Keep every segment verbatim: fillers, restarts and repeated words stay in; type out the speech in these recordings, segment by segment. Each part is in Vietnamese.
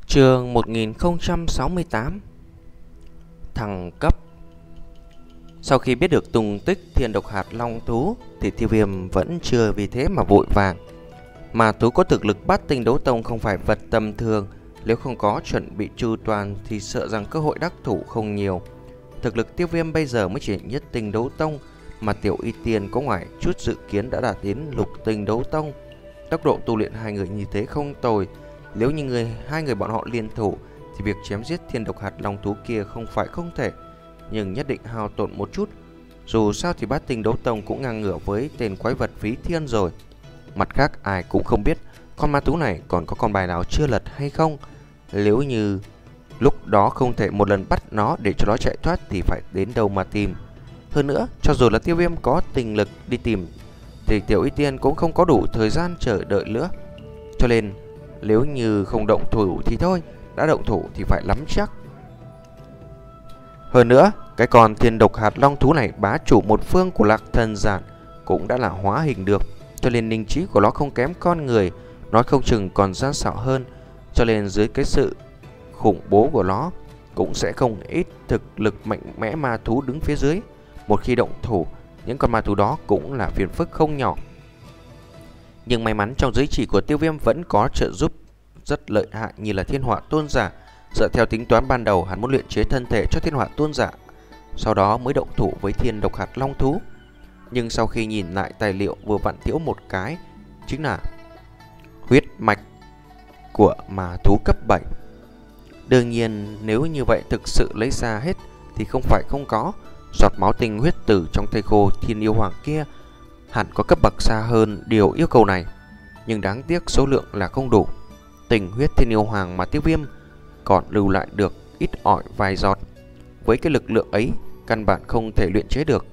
Chương một nghìn không trăm sáu mươi tám. Thăng cấp. Sau khi biết được tung tích thiên độc hạt long thú thì Tiêu Viêm vẫn chưa vì thế mà vội vàng. Mà thú có thực lực bát tinh đấu tông không phải vật tầm thường, nếu không có chuẩn bị chu toàn thì sợ rằng cơ hội đắc thủ không nhiều. Thực lực Tiêu Viêm bây giờ mới chỉ nhất tinh đấu tông, mà Tiểu Y Tiên có ngoài chút dự kiến đã đạt đến lục tinh đấu tông. Tốc độ tu luyện hai người như thế không tồi. Nếu như người hai người bọn họ liên thủ thì việc chém giết thiên độc hạt long thú kia không phải không thể, nhưng nhất định hao tổn một chút. Dù sao thì bát tinh đấu tông cũng ngang ngửa với tên quái vật phí thiên rồi. Mặt khác ai cũng không biết con ma thú này còn có con bài nào chưa lật hay không. Nếu như lúc đó không thể một lần bắt nó để cho nó chạy thoát thì phải đến đâu mà tìm. Hơn nữa, cho dù là Tiêu Viêm có tình lực đi tìm thì Tiểu Y Tiên cũng không có đủ thời gian chờ đợi nữa. Cho nên nếu như không động thủ thì thôi, đã động thủ thì phải nắm chắc. Hơn nữa, cái con thiên độc hạt long thú này bá chủ một phương của Lạc Thần Giản cũng đã là hóa hình được, cho nên linh trí của nó không kém con người, nói không chừng còn gian xảo hơn. Cho nên dưới cái sự khủng bố của nó cũng sẽ không ít thực lực mạnh mẽ ma thú đứng phía dưới. Một khi động thủ, những con ma thú đó cũng là phiền phức không nhỏ. Nhưng may mắn trong giới chỉ của Tiêu Viêm vẫn có trợ giúp rất lợi hại như là Thiên Hỏa Tôn Giả. Dựa theo tính toán ban đầu, hắn muốn luyện chế thân thể cho Thiên Hỏa Tôn Giả, sau đó mới động thủ với thiên độc hạt long thú. Nhưng sau khi nhìn lại tài liệu vừa vặn thiếu một cái, chính là huyết mạch của ma thú cấp bảy. Đương nhiên nếu như vậy thực sự lấy ra hết thì không phải không có. Giọt máu tinh huyết tử trong thây khô thiên yêu hoàng kia hẳn có cấp bậc xa hơn điều yêu cầu này, nhưng đáng tiếc số lượng là không đủ. Tình huyết thiên yêu hoàng mà Tiêu Viêm còn lưu lại được ít ỏi vài giọt, với cái lực lượng ấy căn bản không thể luyện chế được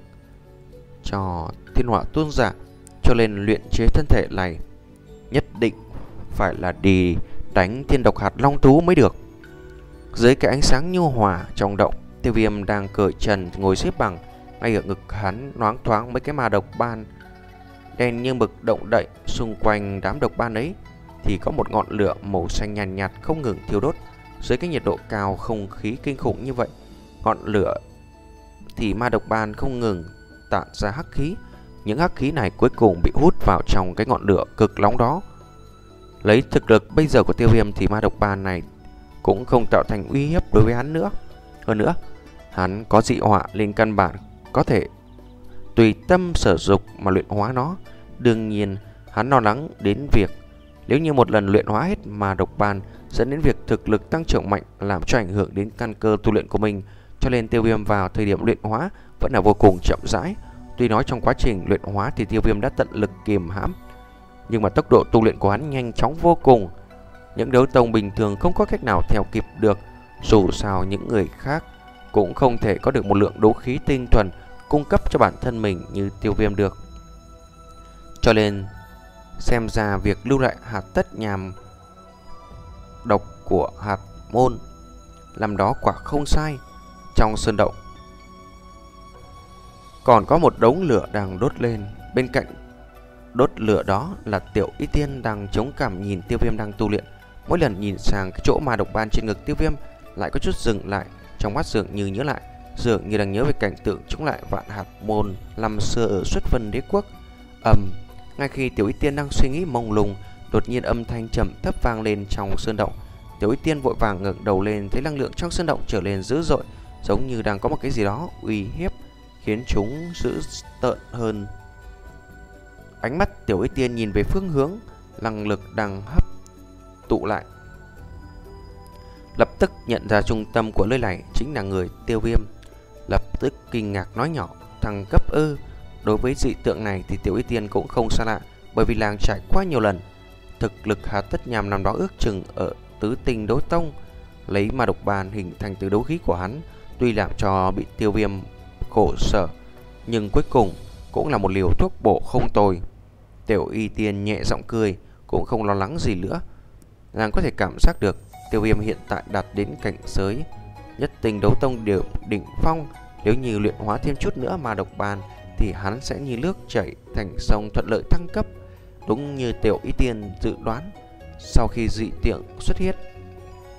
cho Thiên Hỏa Tôn Giả. Cho nên luyện chế thân thể này nhất định phải là đi đánh thiên độc hạt long thú mới được. Dưới cái ánh sáng nhu hòa trong động, Tiêu Viêm đang cởi trần ngồi xếp bằng. Ngay ở ngực hắn loáng thoáng mấy cái ma độc ban đen như mực động đậy. Xung quanh đám độc ban ấy thì có một ngọn lửa màu xanh nhàn nhạt, nhạt không ngừng thiêu đốt. Dưới cái nhiệt độ cao, không khí kinh khủng như vậy, ngọn lửa thì ma độc ban không ngừng tản ra hắc khí. Những hắc khí này cuối cùng bị hút vào trong cái ngọn lửa cực nóng đó. Lấy thực lực bây giờ của Tiêu Viêm thì ma độc ban này cũng không tạo thành uy hiếp đối với hắn nữa. Hơn nữa, hắn có dị hỏa lên căn bản có thể tùy tâm sở dục mà luyện hóa nó. Đương nhiên, hắn lo lắng đến việc nếu như một lần luyện hóa hết ma độc ban dẫn đến việc thực lực tăng trưởng mạnh, làm cho ảnh hưởng đến căn cơ tu luyện của mình. Cho nên Tiêu Viêm vào thời điểm luyện hóa vẫn là vô cùng chậm rãi. Tuy nói trong quá trình luyện hóa thì Tiêu Viêm đã tận lực kiềm hãm, nhưng mà tốc độ tu luyện của hắn nhanh chóng vô cùng. Những đấu tông bình thường không có cách nào theo kịp được. Dù sao những người khác cũng không thể có được một lượng đấu khí tinh thuần cung cấp cho bản thân mình như Tiêu Viêm được. Cho nên xem ra việc lưu lại hạt tất nhàm độc của hạt môn làm đó quả không sai. Trong sơn động còn có một đống lửa đang đốt lên. Bên cạnh đốt lửa đó là Tiểu Y Tiên đang chống cảm nhìn Tiêu Viêm đang tu luyện. Mỗi lần nhìn sang cái chỗ ma độc ban trên ngực Tiêu Viêm lại có chút dừng lại, trong mắt dường như nhớ lại, dường như đang nhớ về cảnh tượng chống lại vạn hạt môn năm xưa ở Xuất Vân Đế Quốc. Ầm, um, ngay khi Tiểu Y Tiên đang suy nghĩ mông lung, đột nhiên âm thanh trầm thấp vang lên trong sơn động. Tiểu Y Tiên vội vàng ngẩng đầu lên, thấy năng lượng trong sơn động trở lên dữ dội, giống như đang có một cái gì đó uy hiếp, khiến chúng dữ tợn hơn. Ánh mắt Tiểu Y Tiên nhìn về phương hướng năng lực đang hấp tụ lại, lập tức nhận ra trung tâm của nơi này chính là người Tiêu Viêm. Lập tức kinh ngạc nói nhỏ: thăng cấp ư? Đối với dị tượng này thì Tiểu Y Tiên cũng không xa lạ, bởi vì làng trải qua nhiều lần. Thực lực hạt tất nhàm năm đó ước chừng ở tứ tinh đấu tông. Lấy ma độc bàn hình thành từ đấu khí của hắn, tuy làm cho bị Tiêu Viêm khổ sở, nhưng cuối cùng cũng là một liều thuốc bổ không tồi. Tiểu Y Tiên nhẹ giọng cười, cũng không lo lắng gì nữa. Nàng có thể cảm giác được Tiêu Viêm hiện tại đạt đến cảnh giới nhất tinh đấu tông đều đỉnh phong. Nếu như luyện hóa thêm chút nữa ma độc bàn thì hắn sẽ như nước chảy thành sông, thuận lợi thăng cấp. Đúng như Tiểu Y Tiên dự đoán, sau khi dị tượng xuất hiện,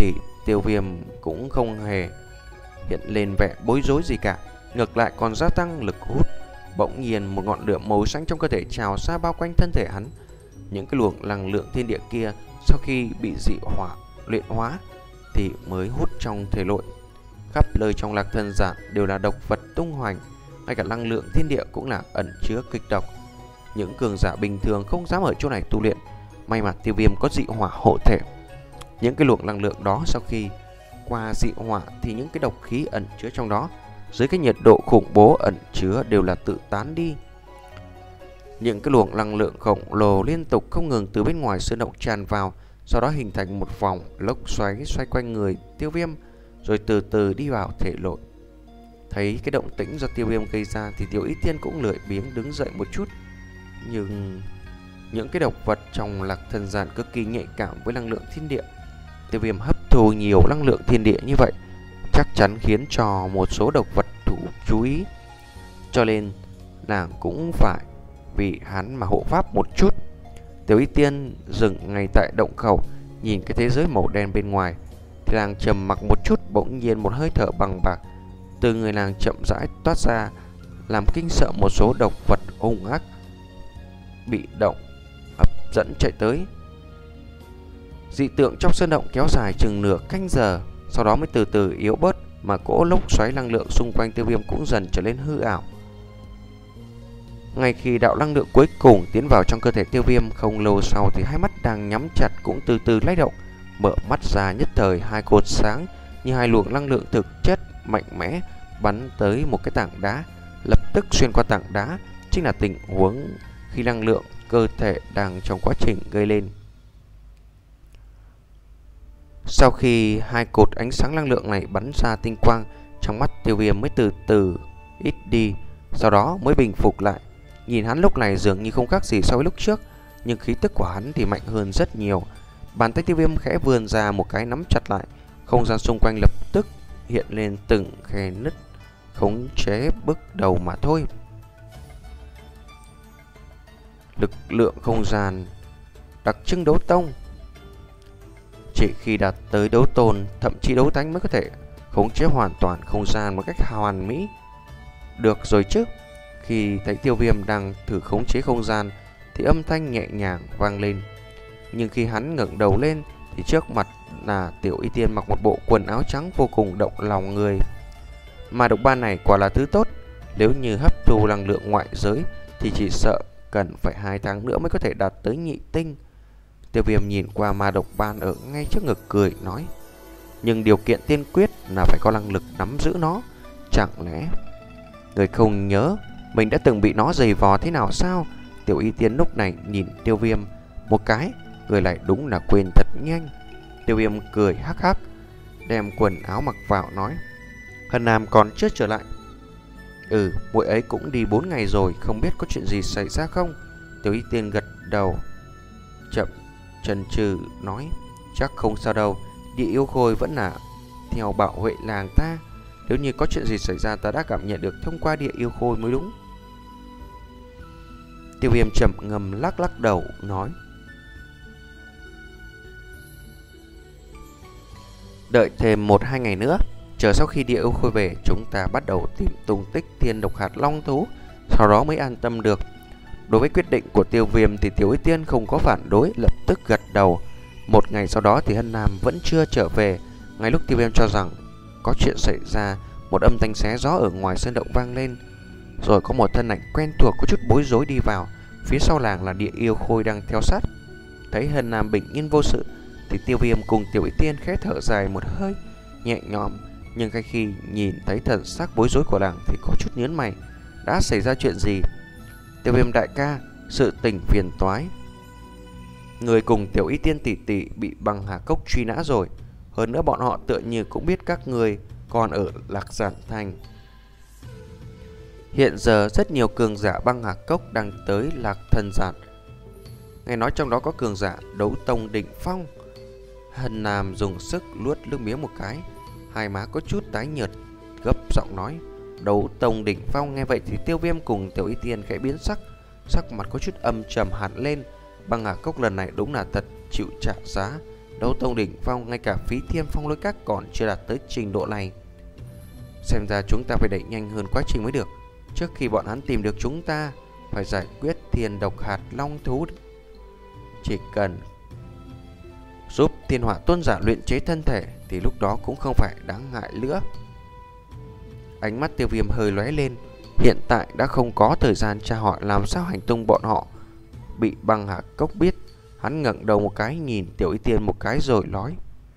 thì Tiêu Viêm cũng không hề hiện lên vẻ bối rối gì cả, ngược lại còn gia tăng lực hút. Bỗng nhiên một ngọn lửa màu xanh trong cơ thể trào ra bao quanh thân thể hắn. Những cái luồng năng lượng thiên địa kia sau khi bị dị hỏa luyện hóa thì mới hút trong thể nội. Khắp nơi trong Lạc Thần Giản đều là độc vật tung hoành, ngay cả năng lượng thiên địa cũng là ẩn chứa kịch độc. Những cường giả bình thường không dám ở chỗ này tu luyện. May mà Tiêu Viêm có dị hỏa hộ thể. Những cái luồng năng lượng đó sau khi qua dị hỏa thì những cái độc khí ẩn chứa trong đó dưới cái nhiệt độ khủng bố ẩn chứa đều là tự tán đi. Những cái luồng năng lượng khổng lồ liên tục không ngừng từ bên ngoài sơn động tràn vào, sau đó hình thành một vòng lốc xoáy xoay quanh người Tiêu Viêm, rồi từ từ đi vào thể nội. Thấy cái động tĩnh do Tiêu Viêm gây ra thì Tiểu Y Tiên cũng lười biếng đứng dậy một chút. Nhưng những cái độc vật trong Lạc Thần Giản cực kỳ nhạy cảm với năng lượng thiên địa. Tiêu Viêm hấp thu nhiều năng lượng thiên địa như vậy chắc chắn khiến cho một số độc vật thủ chú ý, cho nên nàng cũng phải vì hắn mà hộ pháp một chút. Tiểu Y Tiên dừng ngay tại động khẩu, nhìn cái thế giới màu đen bên ngoài thì nàng trầm mặc một chút. Bỗng nhiên một hơi thở bằng bạc từ người nàng chậm rãi toát ra, làm kinh sợ một số độc vật hung ác bị động hấp dẫn chạy tới. Dị tượng trong sơn động kéo dài chừng nửa canh giờ, sau đó mới từ từ yếu bớt, mà cỗ lốc xoáy năng lượng xung quanh Tiêu Viêm cũng dần trở nên hư ảo. Ngay khi đạo năng lượng cuối cùng tiến vào trong cơ thể Tiêu Viêm, không lâu sau thì hai mắt đang nhắm chặt cũng từ từ lay động. Mở mắt ra nhất thời, hai cột sáng như hai luồng năng lượng thực chất mạnh mẽ bắn tới một cái tảng đá, lập tức xuyên qua tảng đá. Chính là tình huống khi năng lượng cơ thể đang trong quá trình gây lên. Sau khi hai cột ánh sáng năng lượng này bắn ra tinh quang, trong mắt Tiêu Viêm mới từ từ ít đi, sau đó mới bình phục lại. Nhìn hắn lúc này dường như không khác gì so với lúc trước, nhưng khí tức của hắn thì mạnh hơn rất nhiều. Bàn tay Tiêu Viêm khẽ vươn ra một cái nắm chặt lại, không gian xung quanh lập tức hiện lên từng khe nứt, khống chế bước đầu mà thôi. Lực lượng không gian đặc trưng đấu tông. Chỉ khi đạt tới đấu tôn, thậm chí đấu thánh mới có thể khống chế hoàn toàn không gian một cách hoàn mỹ. Được rồi chứ. Khi thấy Tiêu Viêm đang thử khống chế không gian thì âm thanh nhẹ nhàng vang lên. Nhưng khi hắn ngẩng đầu lên thì trước mặt là Tiểu Y Tiên mặc một bộ quần áo trắng vô cùng động lòng người. Mà độc ban này quả là thứ tốt. Nếu như hấp thu năng lượng ngoại giới thì chỉ sợ cần phải hai tháng nữa mới có thể đạt tới nhị tinh. Tiêu Viêm nhìn qua ma độc ban ở ngay trước ngực cười nói: nhưng điều kiện tiên quyết là phải có năng lực nắm giữ nó. Chẳng lẽ người không nhớ mình đã từng bị nó giày vò thế nào sao? Tiểu Y Tiên lúc này nhìn Tiêu Viêm một cái, người lại đúng là quên thật nhanh. Tiêu Viêm cười hắc hắc, đem quần áo mặc vào nói: Hân Nam còn chưa trở lại. Ừ, muội ấy cũng đi bốn ngày rồi, không biết có chuyện gì xảy ra không? Tiểu Y Tiên gật đầu, chậm chần chừ nói: chắc không sao đâu, địa yêu khôi vẫn là theo bảo vệ làng ta. Nếu như có chuyện gì xảy ra ta đã cảm nhận được thông qua địa yêu khôi mới đúng. Tiêu Viêm trầm ngâm lắc lắc đầu nói: đợi thêm một hai ngày nữa, chờ sau khi địa yêu khôi về, chúng ta bắt đầu tìm tung tích thiên độc hạt long thú, sau đó mới an tâm được. Đối với quyết định của Tiêu Viêm thì Tiểu Y Tiên không có phản đối, lập tức gật đầu. Một ngày sau đó thì Hân Nam vẫn chưa trở về. Ngay lúc Tiêu Viêm cho rằng có chuyện xảy ra, một âm thanh xé gió ở ngoài sơn động vang lên, rồi có một thân ảnh quen thuộc có chút bối rối đi vào. Phía sau làng là địa yêu khôi đang theo sát. Thấy Hân Nam bình yên vô sự thì Tiêu Viêm cùng Tiểu Y Tiên khẽ thở dài một hơi nhẹ nhõm. Nhưng ngay khi nhìn thấy thần sắc bối rối của làng thì có chút nhớn mày. Đã xảy ra chuyện gì? Tiêu Viêm đại ca, sự tình phiền toái. Người cùng Tiểu Y Tiên tỷ tỷ bị băng hà cốc truy nã rồi. Hơn nữa bọn họ tựa như cũng biết các người còn ở Lạc Giản Thành. Hiện giờ rất nhiều cường giả băng hà cốc đang tới Lạc Thần Giản. Nghe nói trong đó có cường giả đấu tông đỉnh phong. Hân Nam dùng sức luốt nước miếng một cái, hai má có chút tái nhợt, gấp giọng nói: đấu tông đỉnh phong. Nghe vậy thì Tiêu Viêm cùng Tiểu Y Tiên khẽ biến sắc, sắc mặt có chút âm trầm hẳn lên. Băng hà cốc lần này đúng là thật chịu trả giá. đấu tông đỉnh phong, ngay cả Phí Thiên Phong Lôi Các còn chưa đạt tới trình độ này. Xem ra chúng ta phải đẩy nhanh hơn quá trình mới được. Trước khi bọn hắn tìm được chúng ta, phải giải quyết thiên độc hạt long thú. Chỉ cần giúp thiên hỏa tôn giả luyện chế thân thể thì lúc đó cũng không phải đáng ngại nữa. Ánh mắt Tiêu Viêm hơi lóe lên. Hiện tại đã không có thời gian tra hỏi làm sao hành tung bọn họ. Bị Băng Hà Cốc biết. Hắn ngẩng đầu một cái nhìn Tiểu Y Tiên một cái rồi nói: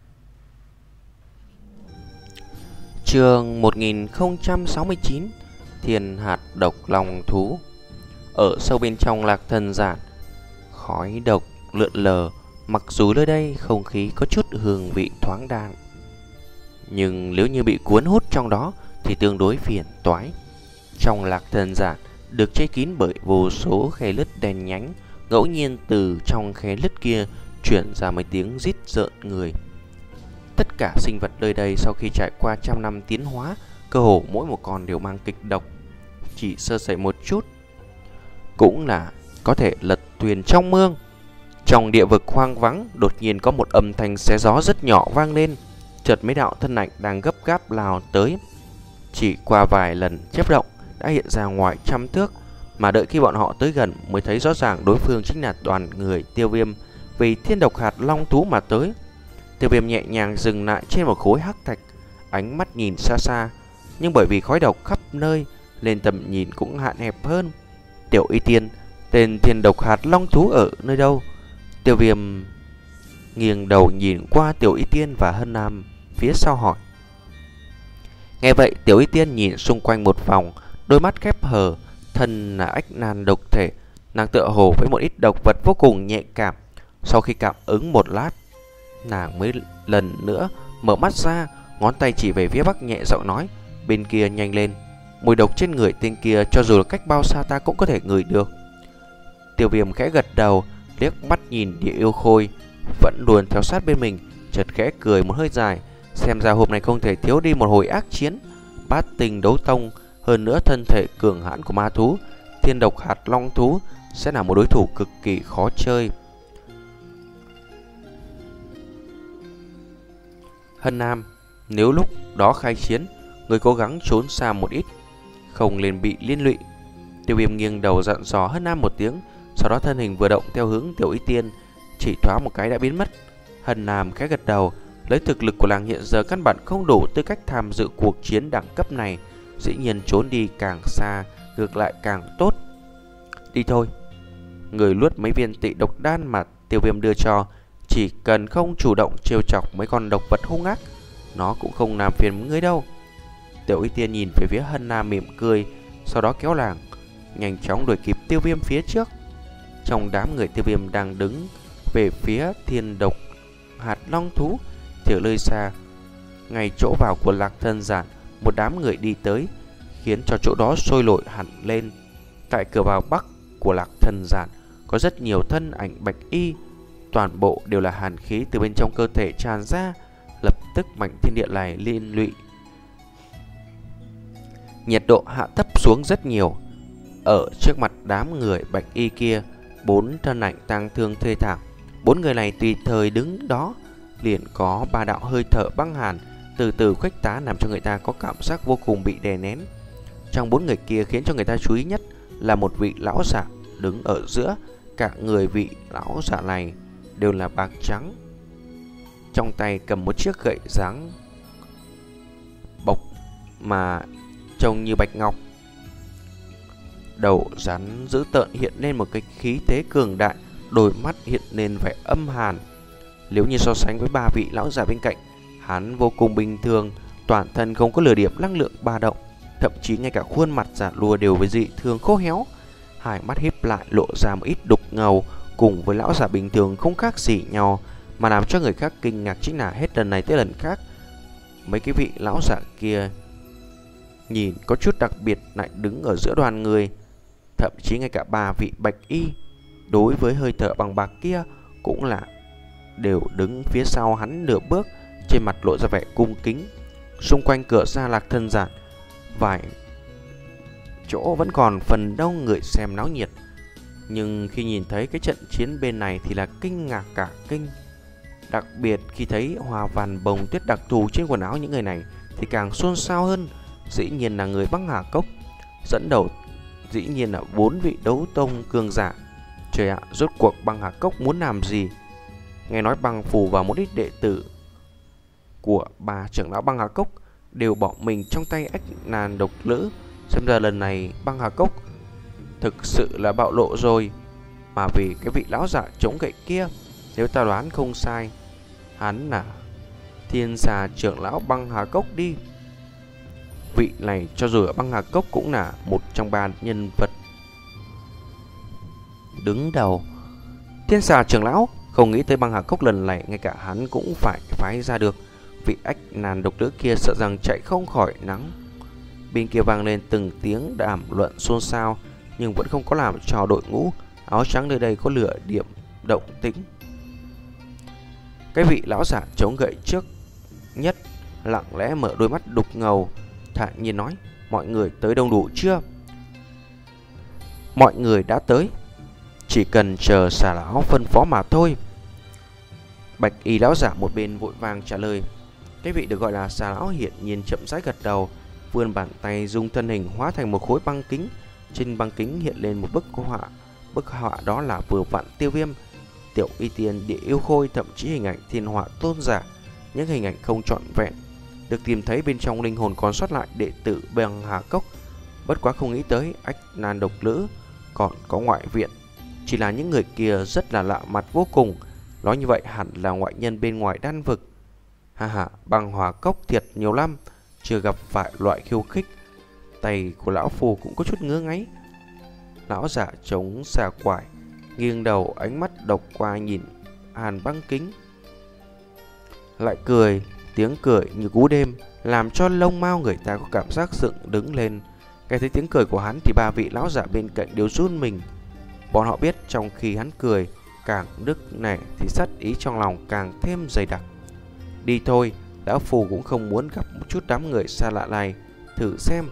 Chương một nghìn không trăm sáu mươi chín, Thiên hạt độc long thú. Ở sâu bên trong Lạc Thần Giản, khói độc lượn lờ. Mặc dù nơi đây không khí có chút hương vị thoáng đãng, nhưng nếu như bị cuốn hút trong đó thì tương đối phiền toái. Trong Lạc Thần Giản được che kín bởi vô số khe lứt đen nhánh. Ngẫu nhiên từ trong khe lứt kia chuyển ra mấy tiếng rít rợn người. Tất cả sinh vật nơi đây sau khi trải qua trăm năm tiến hóa, cơ hồ mỗi một con đều mang kịch độc. Chỉ sơ sẩy một chút cũng là có thể lật thuyền trong mương. Trong địa vực hoang vắng, đột nhiên có một âm thanh xé gió rất nhỏ vang lên. Chợt mấy đạo thân ảnh đang gấp gáp lao tới. Chỉ qua vài lần chớp động đã hiện ra ngoài trăm thước. Mà đợi khi bọn họ tới gần mới thấy rõ ràng đối phương chính là đoàn người Tiêu Viêm vì thiên độc hạt long thú mà tới. Tiêu Viêm nhẹ nhàng dừng lại trên một khối hắc thạch, ánh mắt nhìn xa xa, nhưng bởi vì khói độc khắp nơi nên tầm nhìn cũng hạn hẹp hơn. Tiểu Y Tiên, tên thiên độc hạt long thú ở nơi đâu? Tiêu Viêm nghiêng đầu nhìn qua Tiểu Y Tiên và Hân Nam phía sau hỏi. Nghe vậy Tiểu Y Tiên nhìn xung quanh một vòng, đôi mắt khép hờ. Thân là ách nan độc thể, nàng tựa hồ với một ít độc vật vô cùng nhạy cảm. Sau khi cảm ứng một lát, nàng mới lần nữa mở mắt ra, ngón tay chỉ về phía bắc nhẹ giọng nói: Bên kia nhanh lên, mùi độc trên người tên kia cho dù là cách bao xa ta cũng có thể ngửi được. Tiêu Viêm khẽ gật đầu, liếc mắt nhìn Địa Yêu Khôi vẫn luôn theo sát bên mình, chợt khẽ cười một hơi dài. Xem ra hôm nay không thể thiếu đi một hồi ác chiến. Bát tinh đấu tông, hơn nữa thân thể cường hãn của ma thú thiên độc hạt long thú sẽ là một đối thủ cực kỳ khó chơi. Hân Nam, nếu lúc đó khai chiến, người cố gắng trốn xa một ít, không nên bị liên lụy. Tiêu Viêm nghiêng đầu dặn dò Hân Nam một tiếng, sau đó thân hình vừa động theo hướng Tiểu Y Tiên, chỉ thoáng một cái đã biến mất. Hân Nam khẽ gật đầu, lấy thực lực của nàng hiện giờ căn bản không đủ tư cách tham dự cuộc chiến đẳng cấp này. Dĩ nhiên trốn đi càng xa ngược lại càng tốt. Đi thôi. Người luốt mấy viên tị độc đan mà Tiêu Viêm đưa cho, chỉ cần không chủ động trêu chọc mấy con độc vật hung ác, nó cũng không làm phiền người đâu. Tiểu Y Tiên nhìn về phía Hân Nam mỉm cười, sau đó kéo làng nhanh chóng đuổi kịp Tiêu Viêm phía trước. Trong đám người Tiêu Viêm đang đứng về phía thiên độc hạt long thú thì ở nơi xa, ngay chỗ vào của Lạc Thần Giản, một đám người đi tới, khiến cho chỗ đó sôi nổi hẳn lên. Tại cửa vào bắc của Lạc Thần Giản có rất nhiều thân ảnh bạch y, toàn bộ đều là hàn khí từ bên trong cơ thể tràn ra. Lập tức mảnh thiên địa này liên lụy, nhiệt độ hạ thấp xuống rất nhiều. Ở trước mặt đám người bạch y kia, bốn thân ảnh tang thương thê thảm. Bốn người này tùy thời đứng đó liền có ba đạo hơi thở băng hàn từ từ khuếch tán, làm cho người ta có cảm giác vô cùng bị đè nén. Trong bốn người kia khiến cho người ta chú ý nhất là một vị lão giả đứng ở giữa. Cả người vị lão giả này đều là bạc trắng, trong tay cầm một chiếc gậy dáng bọc mà trông như bạch ngọc. Đầu rắn dữ tợn hiện lên một cái khí thế cường đại, đôi mắt hiện lên vẻ âm hàn. Nếu như so sánh với ba vị lão giả bên cạnh, hắn vô cùng bình thường, toàn thân không có lửa điểm năng lượng ba động, thậm chí ngay cả khuôn mặt giả lùa đều với dị thường khô héo. Hai mắt híp lại lộ ra một ít đục ngầu, cùng với lão giả bình thường không khác gì nhau. Mà làm cho người khác kinh ngạc chính là hết lần này tới lần khác, mấy cái vị lão giả kia nhìn có chút đặc biệt lại đứng ở giữa đoàn người. Thậm chí ngay cả ba vị bạch y đối với hơi thở bằng bạc kia cũng là đều đứng phía sau hắn nửa bước, trên mặt lộ ra vẻ cung kính. Xung quanh cửa ra Lạc Thần Giản, vài chỗ vẫn còn phần đông người xem náo nhiệt, nhưng khi nhìn thấy cái trận chiến bên này thì là kinh ngạc cả kinh. Đặc biệt khi thấy hoa văn bông tuyết đặc thù trên quần áo những người này thì càng xôn xao hơn. Dĩ nhiên là người băng hà cốc. Dẫn đầu dĩ nhiên là bốn vị đấu tông cường giả. Trời ạ, rốt cuộc băng hà cốc muốn làm gì? Nghe nói băng phù và một ít đệ tử của bà trưởng lão băng hà cốc đều bỏ mình trong tay ách nan độc lữ. Xem ra lần này băng hà cốc thực sự là bạo lộ rồi. Mà vì cái vị lão giả chống gậy kia, nếu ta đoán không sai, hắn là thiên xà trưởng lão băng hà cốc đi. Vị này cho dù ở băng hà cốc cũng là một trong ba nhân vật đứng đầu. Thiên xà trưởng lão không nghĩ tới băng hà cốc lần này ngay cả hắn cũng phải phái ra được. Vị ách nan độc nữ kia sợ rằng chạy không khỏi nắng. Bên kia vang lên từng tiếng đàm luận xôn xao, nhưng vẫn không có làm cho đội ngũ áo trắng nơi đây có lửa điểm động tĩnh. Cái vị lão giả chống gậy trước nhất lặng lẽ mở đôi mắt đục ngầu, thản nhiên nói: mọi người tới đông đủ chưa? Mọi người đã tới, chỉ cần chờ xà lão phân phó mà thôi. Bạch y lão giả một bên vội vàng trả lời. Cái vị được gọi là xà lão hiển nhiên chậm rãi gật đầu, vươn bàn tay dùng thân hình hóa thành một khối băng kính. Trên băng kính hiện lên một bức họa. Bức họa đó là vừa vặn Tiêu Viêm, Tiểu Y Tiên, Địa Yêu Khôi, thậm chí hình ảnh thiên họa tôn giả. Những hình ảnh không trọn vẹn được tìm thấy bên trong linh hồn còn sót lại đệ tử băng hà cốc. Bất quá không nghĩ tới ách nan độc lữ còn có ngoại viện. Chỉ là những người kia rất là lạ mặt vô cùng. Nói như vậy hẳn là ngoại nhân bên ngoài đan vực. Ha ha, băng hòa cốc thiệt nhiều lắm, chưa gặp phải loại khiêu khích. Tay của lão phù cũng có chút ngứa ngáy. Lão giả chống xà quải, nghiêng đầu ánh mắt độc qua nhìn hàn băng kính, lại cười, tiếng cười như cú đêm làm cho lông mao người ta có cảm giác dựng đứng lên. Nghe thấy tiếng cười của hắn thì ba vị lão giả bên cạnh đều run mình. Bọn họ biết trong khi hắn cười càng nức nẻ thì sát ý trong lòng càng thêm dày đặc. Đi thôi, lão phù cũng không muốn gặp một chút đám người xa lạ này. Thử xem.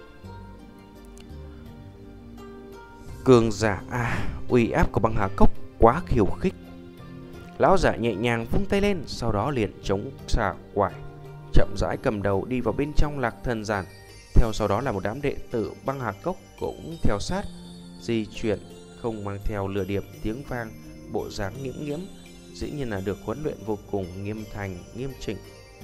Cường giả à, uy áp của băng hà cốc quá khiêu khích. Lão giả nhẹ nhàng vung tay lên, sau đó liền chống xà quải, chậm rãi cầm đầu đi vào bên trong lạc thần giản. Theo sau đó là một đám đệ tử băng hà cốc cũng theo sát, di chuyển không mang theo lửa điểm tiếng vang, bộ dáng nghiễm nghiễm, dĩ nhiên là được huấn luyện vô cùng nghiêm thành, nghiêm chỉnh.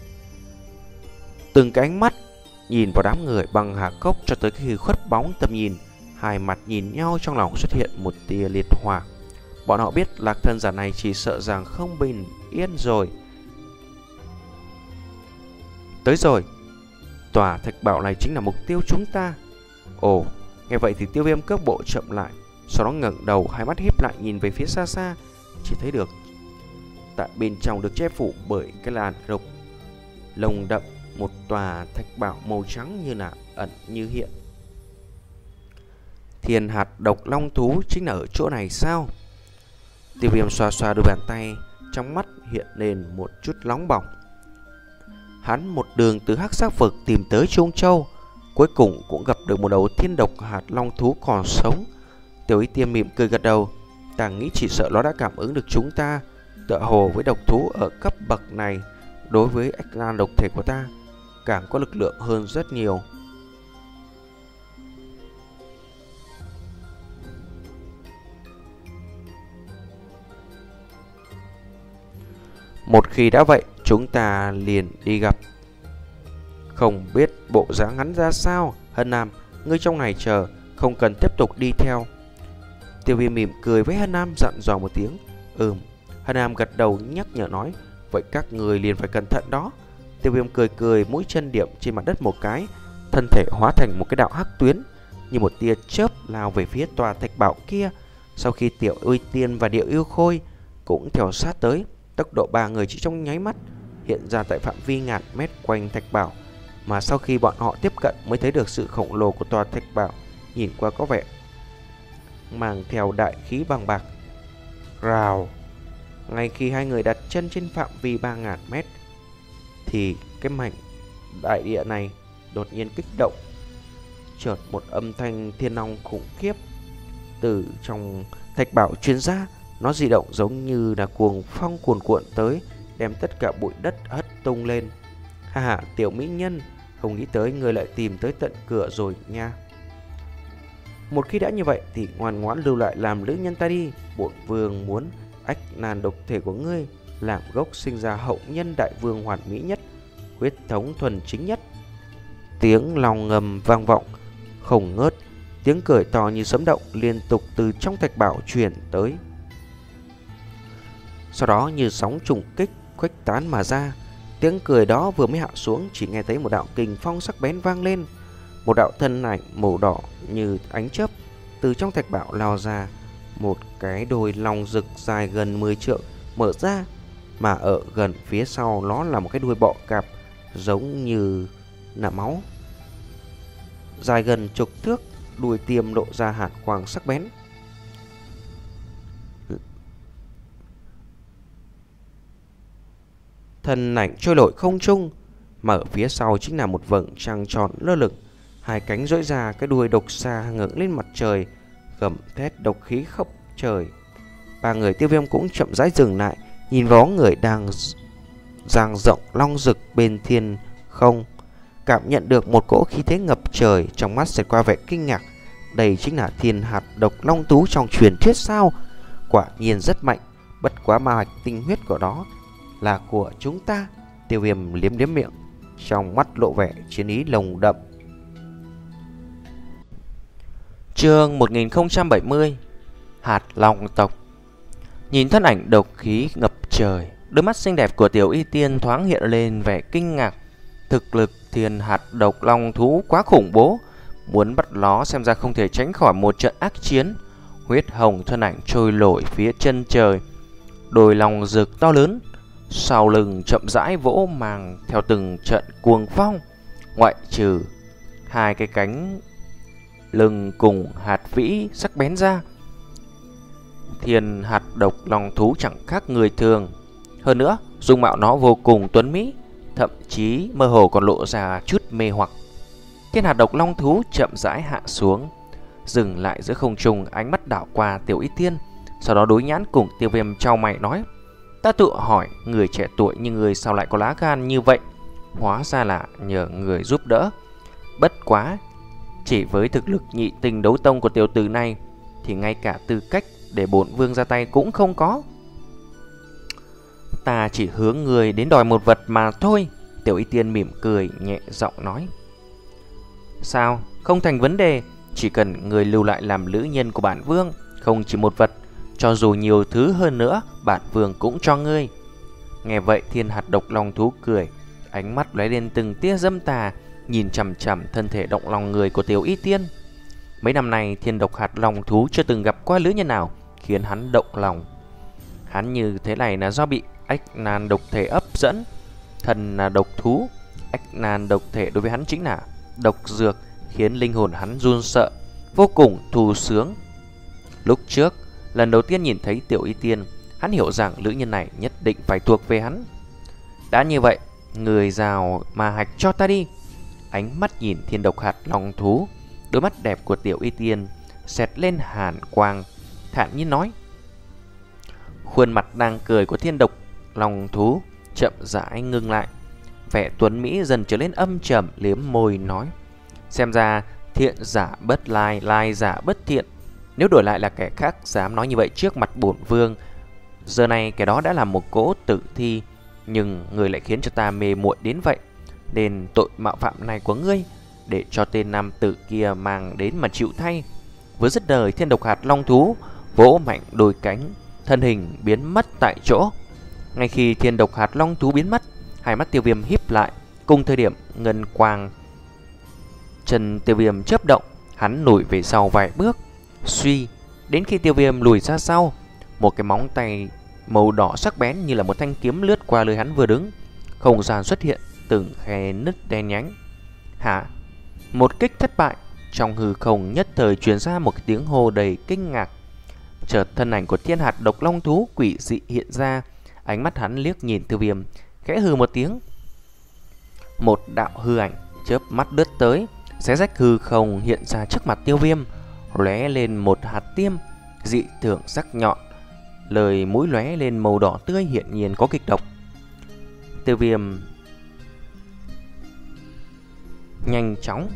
Từng cái ánh mắt nhìn vào đám người băng hà cốc cho tới khi khuất bóng tầm nhìn, hai mặt nhìn nhau trong lòng xuất hiện một tia liệt hỏa. Bọn họ biết lạc thần giả này chỉ sợ rằng không bình yên rồi. Tới rồi, tòa thạch bảo này chính là mục tiêu chúng ta. Ồ, nghe vậy thì Tiêu Viêm cước bộ chậm lại, sau đó ngẩng đầu, hai mắt híp lại nhìn về phía xa xa. Chỉ thấy được tại bên trong được che phủ bởi cái làn độc lồng đậm một tòa thạch bảo màu trắng như là ẩn như hiện. Thiên hạt độc long thú chính là ở chỗ này sao? Tiêu Viêm xoa xoa đôi bàn tay, trong mắt hiện lên một chút nóng bỏng. Hắn một đường từ hắc sắc vực tìm tới Trung Châu, cuối cùng cũng gặp được một đầu thiên độc hạt long thú còn sống. Tiểu Y Tiên mỉm cười gật đầu, ta nghĩ chỉ sợ nó đã cảm ứng được chúng ta. Tựa hồ với độc thú ở cấp bậc này, đối với ách lan độc thể của ta càng có lực lượng hơn rất nhiều. Một khi đã vậy, chúng ta liền đi gặp. Không biết bộ dáng hắn ra sao. Hân Nam, ngươi trong này chờ, không cần tiếp tục đi theo. Tiêu Viêm mỉm cười với Hân Nam dặn dò một tiếng. Ừm. Hân Nam gật đầu nhắc nhở nói, vậy các người liền phải cẩn thận đó. Tiêu Viêm cười cười, mũi chân điểm trên mặt đất một cái, thân thể hóa thành một cái đạo hắc tuyến, như một tia chớp lao về phía tòa thạch bảo kia. Sau khi Tiểu Y Tiên và Địa Yêu Khôi cũng theo sát tới, tốc độ ba người chỉ trong nháy mắt hiện ra tại phạm vi ngàn mét quanh thạch bảo. Mà sau khi bọn họ tiếp cận mới thấy được sự khổng lồ của tòa thạch bảo, nhìn qua có vẻ mang theo đại khí bằng bạc. Rào. Ngay khi hai người đặt chân trên phạm vi ba nghìn mét thì cái mảnh đại địa này đột nhiên kích động. Chợt một âm thanh thiên long khủng khiếp từ trong thạch bảo truyền ra. Nó di động giống như là cuồng phong cuồn cuộn tới, đem tất cả bụi đất hất tung lên. Ha ha, tiểu mỹ nhân, không nghĩ tới người lại tìm tới tận cửa rồi nha. Một khi đã như vậy thì ngoan ngoãn lưu lại làm nữ nhân ta đi. Bổn vương muốn ách nan độc thể của ngươi làm gốc sinh ra hậu nhân đại vương hoàn mỹ nhất, huyết thống thuần chính nhất. Tiếng lòng ngầm vang vọng không ngớt, tiếng cười to như sấm động liên tục từ trong thạch bảo truyền tới. Sau đó như sóng trùng kích khuếch tán mà ra. Tiếng cười đó vừa mới hạ xuống, chỉ nghe thấy một đạo kình phong sắc bén vang lên. Một đạo thân ảnh màu đỏ như ánh chớp từ trong thạch bảo lao ra. Một cái đôi long rực dài gần mười trượng mở ra, mà ở gần phía sau nó là một cái đuôi bọ cạp giống như là máu, dài gần chục thước, đuôi tiêm lộ ra hàn quang sắc bén. Thân ảnh trôi nổi không trung, mà ở phía sau chính là một vầng trăng tròn lơ lửng, hai cánh duỗi ra, cái đuôi độc xà ngẩng lên mặt trời, gầm thét độc khí khắp trời. Ba người Tiêu Viêm cũng chậm rãi dừng lại, nhìn vào người đang dang rộng long rực bên thiên không, cảm nhận được một cỗ khí thế ngập trời, trong mắt xẹt qua vẻ kinh ngạc. Đây chính là thiên hạt độc long thú trong truyền thuyết sao? Quả nhiên rất mạnh, bất quá ma hạch tinh huyết của đó là của chúng ta. Tiêu Viêm liếm liếm miệng, trong mắt lộ vẻ chiến ý lồng đậm. Chương một nghìn không trăm bảy mươi. Hạt long tộc. Nhìn thân ảnh độc khí ngập trời, đôi mắt xinh đẹp của Tiểu Y Tiên thoáng hiện lên vẻ kinh ngạc. Thực lực thiên hạt độc long thú quá khủng bố, muốn bắt nó xem ra không thể tránh khỏi một trận ác chiến. Huyết hồng thân ảnh trôi nổi phía chân trời, đôi long rực to lớn sau lưng chậm rãi vỗ màng theo từng trận cuồng phong. Ngoại trừ hai cái cánh lưng cùng hạt vĩ sắc bén ra, thiên hạt độc long thú chẳng khác người thường. Hơn nữa, dung mạo nó vô cùng tuấn mỹ, thậm chí mơ hồ còn lộ ra chút mê hoặc. Thiên hạt độc long thú chậm rãi hạ xuống, dừng lại giữa không trung, ánh mắt đảo qua Tiểu Y Tiên, sau đó đối nhãn cùng Tiêu Viêm chau mày nói: Ta tự hỏi, người trẻ tuổi như người sao lại có lá gan như vậy? Hóa ra là nhờ người giúp đỡ. Bất quá, chỉ với thực lực nhị tình đấu tông của tiểu tử này thì ngay cả tư cách để bổn vương ra tay cũng không có. Ta chỉ hướng người đến đòi một vật mà thôi. Tiểu Y Tiên mỉm cười nhẹ giọng nói: Sao, không thành vấn đề. Chỉ cần người lưu lại làm nữ nhân của bản vương, không chỉ một vật, cho dù nhiều thứ hơn nữa, bản vương cũng cho ngươi. Nghe vậy, thiên hạt độc long thú cười, ánh mắt lóe lên từng tia dâm tà, nhìn chằm chằm thân thể động lòng người của Tiểu Y Tiên. Mấy năm nay, thiên độc hạt long thú chưa từng gặp qua nữ nhân nào khiến hắn động lòng. Hắn như thế này là do bị ách nan độc thể ấp dẫn. Thần là độc thú, ách nan độc thể đối với hắn chính là độc dược, khiến linh hồn hắn run sợ, vô cùng thù sướng. Lúc trước, lần đầu tiên nhìn thấy Tiểu Y Tiên, hắn hiểu rằng nữ nhân này nhất định phải thuộc về hắn. Đã như vậy, người rào ma hạch cho ta đi. Ánh mắt nhìn thiên độc hạt long thú, đôi mắt đẹp của Tiểu Y Tiên xẹt lên hàn quang, thản nhiên nói. Khuôn mặt đang cười của thiên độc long thú chậm rãi ngưng lại, vẻ tuấn mỹ dần trở lên âm trầm, liếm môi nói: Xem ra thiện giả bất lai, lai giả bất thiện. Nếu đổi lại là kẻ khác dám nói như vậy trước mặt bổn vương, giờ này kẻ đó đã là một cỗ tử thi. Nhưng người lại khiến cho ta mê muội đến vậy, nên tội mạo phạm này của ngươi để cho tên nam tử kia mang đến mà chịu thay. Vừa dứt lời, thiên độc hạt long thú vỗ mạnh đôi cánh, thân hình biến mất tại chỗ. Ngay khi thiên độc hạt long thú biến mất, hai mắt Tiêu Viêm híp lại, cùng thời điểm ngân quang chân Tiêu Viêm chớp động, hắn lùi về sau vài bước. Suy, đến khi Tiêu Viêm lùi ra sau, một cái móng tay màu đỏ sắc bén như là một thanh kiếm lướt qua nơi hắn vừa đứng. Không gian xuất hiện từng khe nứt đen nhánh. Hả? Một kích thất bại. Trong hư không nhất thời truyền ra một cái tiếng hô đầy kinh ngạc. Chợt thân ảnh của thiên hạt độc long thú quỷ dị hiện ra, ánh mắt hắn liếc nhìn Tiêu Viêm, khẽ hừ một tiếng. Một đạo hư ảnh chớp mắt lướt tới, xé rách hư không hiện ra trước mặt Tiêu Viêm, lóe lên một hạt tiêm dị thường sắc nhọn, lời mũi lóe lên màu đỏ tươi, hiện nhiên có kịch độc. Tiêu Viêm nhanh chóng,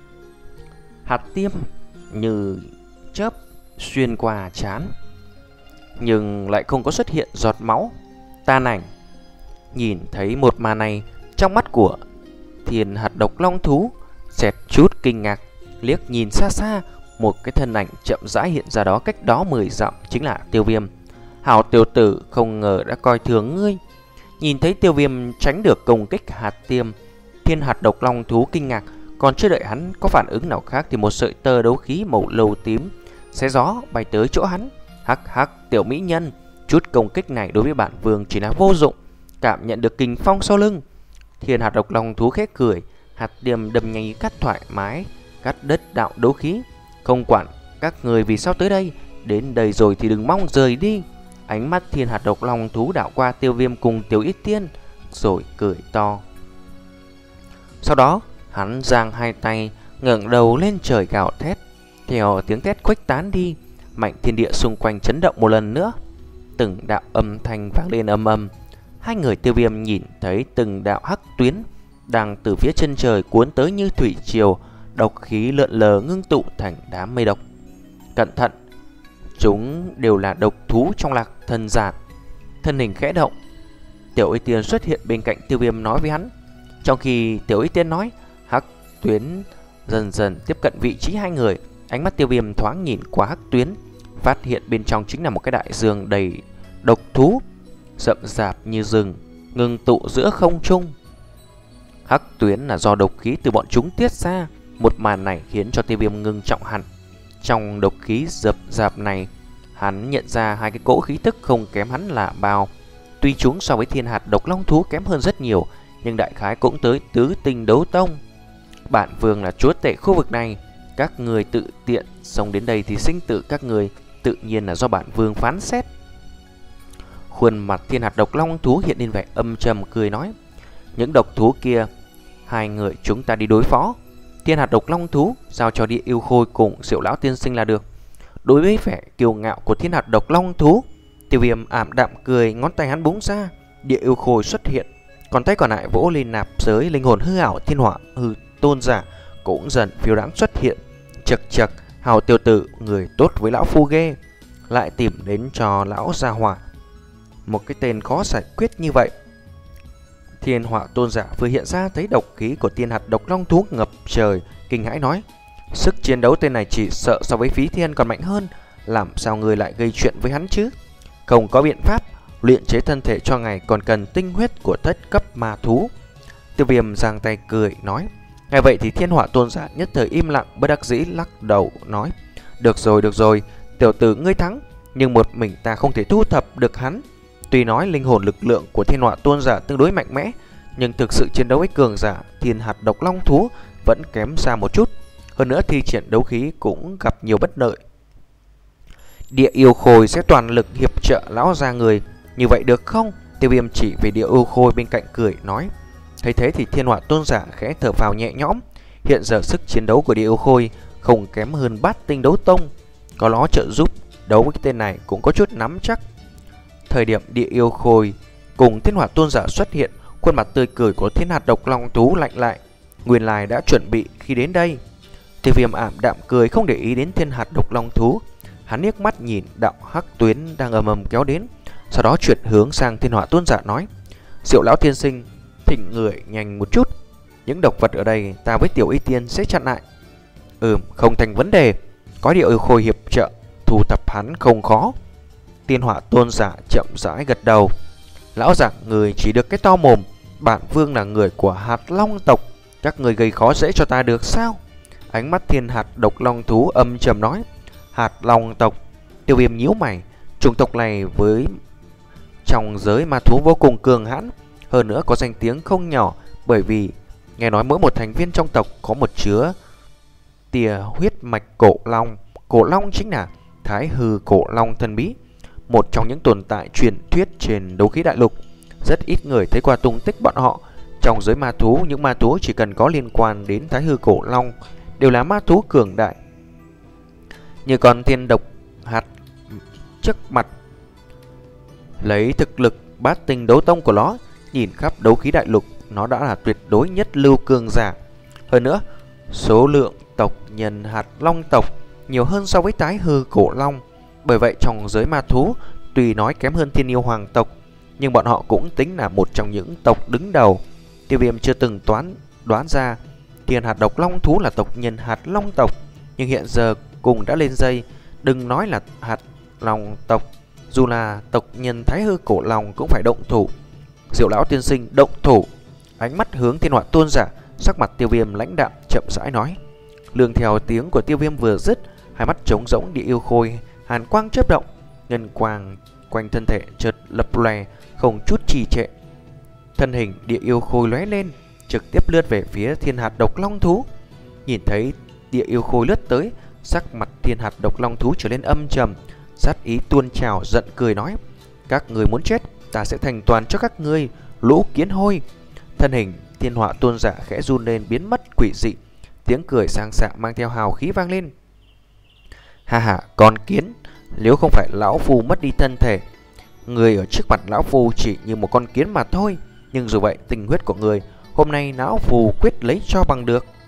hạt tiêm như chớp xuyên qua trán, nhưng lại không có xuất hiện giọt máu tan ảnh. Nhìn thấy một màn này, trong mắt của Thiên hạt độc long thú xẹt chút kinh ngạc, liếc nhìn xa xa, một cái thân ảnh chậm rãi hiện ra đó, cách đó mười dặm chính là Tiêu Viêm. Hảo tiểu tử, không ngờ đã coi thường ngươi. Nhìn thấy Tiêu Viêm tránh được công kích hạt tiêm, Thiên hạt độc long thú kinh ngạc, còn chưa đợi hắn có phản ứng nào khác thì một sợi tơ đấu khí màu lầu tím xé gió bay tới chỗ hắn. Hắc hắc, tiểu mỹ nhân, chút công kích này đối với bản vương chỉ là vô dụng. Cảm nhận được kình phong sau lưng, Thiên hạt độc long thú khét cười, hạt tiêm đâm nhanh cắt thoải mái, cắt đất đạo đấu khí. Không quản các người vì sao tới đây, đến đây rồi thì đừng mong rời đi. Ánh mắt Thiên hạt độc long thú đảo qua Tiêu Viêm cùng Tiểu Ít Tiên, rồi cười to. Sau đó hắn giang hai tay, ngẩng đầu lên trời gào thét. Theo tiếng thét khuếch tán đi, mạnh thiên địa xung quanh chấn động một lần nữa. Từng đạo âm thanh vang lên ầm ầm. Hai người Tiêu Viêm nhìn thấy từng đạo hắc tuyến đang từ phía chân trời cuốn tới như thủy triều, độc khí lượn lờ ngưng tụ thành đám mây độc. Cẩn thận, chúng đều là độc thú trong Lạc Thần Giản. Thân hình khẽ động, Tiểu Y Tiên xuất hiện bên cạnh Tiêu Viêm nói với hắn. Trong khi Tiểu Y Tiên nói, hắc tuyến dần dần tiếp cận vị trí hai người. Ánh mắt Tiêu Viêm thoáng nhìn qua hắc tuyến, phát hiện bên trong chính là một cái đại dương đầy độc thú, rậm rạp như rừng, ngưng tụ giữa không trung. Hắc tuyến là do độc khí từ bọn chúng tiết ra. Một màn này khiến cho Tiêu Viêm ngưng trọng hẳn. Trong độc khí rậm rạp này, hắn nhận ra hai cái cỗ khí tức không kém hắn là bao. Tuy chúng so với Thiên hạt độc long thú kém hơn rất nhiều, nhưng đại khái cũng tới tứ tinh đấu tông. Bản vương là chúa tể khu vực này, các người tự tiện xông đến đây thì sinh tử các người tự nhiên là do bản vương phán xét. Khuôn mặt Thiên hạt độc long thú hiện lên vẻ âm trầm cười nói, những độc thú kia hai người chúng ta đi đối phó. Thiên hạt độc long thú giao cho Địa Yêu Khôi cùng Diệu lão tiên sinh là được. Đối với vẻ kiêu ngạo của Thiên hạt độc long thú, Tiêu Viêm ảm đạm cười, ngón tay hắn búng ra, Địa Yêu Khôi xuất hiện, còn tay còn lại vỗ lên nạp giới linh hồn hư ảo Thiên hỏa hư tôn giả cũng dần phiêu đãng xuất hiện. Chật chật, hào tiểu tử, người tốt với lão phu ghê, lại tìm đến cho lão gia hỏa một cái tên khó giải quyết như vậy. Thiên hỏa tôn giả vừa hiện ra thấy độc khí của Thiên hạt độc long thú ngập trời, kinh hãi nói, sức chiến đấu tên này chỉ sợ so với Phí Thiên còn mạnh hơn, làm sao người lại gây chuyện với hắn chứ? Không có biện pháp, luyện chế thân thể cho ngài còn cần tinh huyết của thất cấp ma thú. Tiêu Viêm giang tay cười nói. Nghe vậy thì Thiên hỏa tôn giả nhất thời im lặng, bất đắc dĩ lắc đầu nói, được rồi được rồi, tiểu tử ngươi thắng, nhưng một mình ta không thể thu thập được hắn. Tuy nói linh hồn lực lượng của Thiên hỏa tôn giả tương đối mạnh mẽ, nhưng thực sự chiến đấu với cường giả Thiên hạt độc long thú vẫn kém xa một chút. Hơn nữa thi triển đấu khí cũng gặp nhiều bất lợi. Địa Yêu Khôi sẽ toàn lực hiệp trợ lão gia người, như vậy được không? Tiêu Viêm chỉ về Địa Yêu Khôi bên cạnh cười nói. Thấy thế thì Thiên hỏa tôn giả khẽ thở phào nhẹ nhõm. Hiện giờ sức chiến đấu của Địa Yêu Khôi không kém hơn bát tinh đấu tông, có nó trợ giúp đấu với cái tên này cũng có chút nắm chắc. Thời điểm Địa Yêu Khôi cùng Thiên hỏa tôn giả xuất hiện, khuôn mặt tươi cười của Thiên hạt độc long thú lạnh lại, nguyên lai đã chuẩn bị khi đến đây. Tiêu Viêm ảm đạm cười, không để ý đến Thiên hạt độc long thú. Hắn liếc mắt nhìn đạo hắc tuyến đang ầm ầm kéo đến, sau đó chuyển hướng sang Thiên hỏa tôn giả nói, Diệu lão tiên sinh, thỉnh người nhanh một chút, những độc vật ở đây ta với Tiểu Y Tiên sẽ chặn lại. Ừm, không thành vấn đề, có Địa Yêu Khôi hiệp trợ, thu thập hắn không khó. Thiên hỏa tôn giả chậm rãi gật đầu. Lão giảng người chỉ được cái to mồm, bản vương là người của hạt long tộc, các người gây khó dễ cho ta được sao? Ánh mắt Thiên hạt độc long thú âm trầm nói. Hạt long tộc? Tiêu Viêm nhíu mày, chủng tộc này với trong giới ma thú vô cùng cường hãn, hơn nữa có danh tiếng không nhỏ, bởi vì nghe nói mỗi một thành viên trong tộc có một chứa tia huyết mạch cổ long. Cổ long chính là Thái Hư cổ long thần bí, một trong những tồn tại truyền thuyết trên đấu khí đại lục. Rất ít người thấy qua tung tích bọn họ. Trong giới ma thú, những ma thú chỉ cần có liên quan đến Thái Hư cổ long đều là ma thú cường đại. Như con thiên độc hạt trước mặt, lấy thực lực bát tinh đấu tông của nó nhìn khắp đấu khí đại lục, nó đã là tuyệt đối nhất lưu cường giả. Hơn nữa, số lượng tộc nhân hạt long tộc nhiều hơn so với tái hư cổ long. Bởi vậy trong giới ma thú, tuy nói kém hơn thiên yêu hoàng tộc, nhưng bọn họ cũng tính là một trong những tộc đứng đầu. Tiêu Viêm chưa từng toán đoán ra thiên hạt độc long thú là tộc nhân hạt long tộc, nhưng hiện giờ cùng đã lên dây. Đừng nói là hạt long tộc, dù là tộc nhân thái hư cổ long cũng phải động thủ. Diệu lão tiên sinh động thủ. Ánh mắt hướng Thiên Họa Tôn giả, sắc mặt Tiêu Viêm lãnh đạm chậm rãi nói. Lương theo tiếng của Tiêu Viêm vừa dứt, hai mắt trống rỗng địa yêu khôi hàn quang chớp động, ngân quang quanh thân thể chợt lập lòe, không chút trì trệ. Thân hình địa yêu khôi lóe lên, trực tiếp lướt về phía thiên hạt độc long thú. Nhìn thấy địa yêu khôi lướt tới, sắc mặt thiên hạt độc long thú trở lên âm trầm, sát ý tuôn trào, giận cười nói: các người muốn chết, ta sẽ thành toàn cho các ngươi, lũ kiến hôi. Thân hình Thiên Họa Tôn giả khẽ run lên, biến mất quỷ dị, tiếng cười sang sảng mang theo hào khí vang lên. Ha ha, con kiến, nếu không phải lão phu mất đi thân thể, người ở trước mặt lão phu chỉ như một con kiến mà thôi. Nhưng dù vậy, tình huyết của người hôm nay lão phu quyết lấy cho bằng được.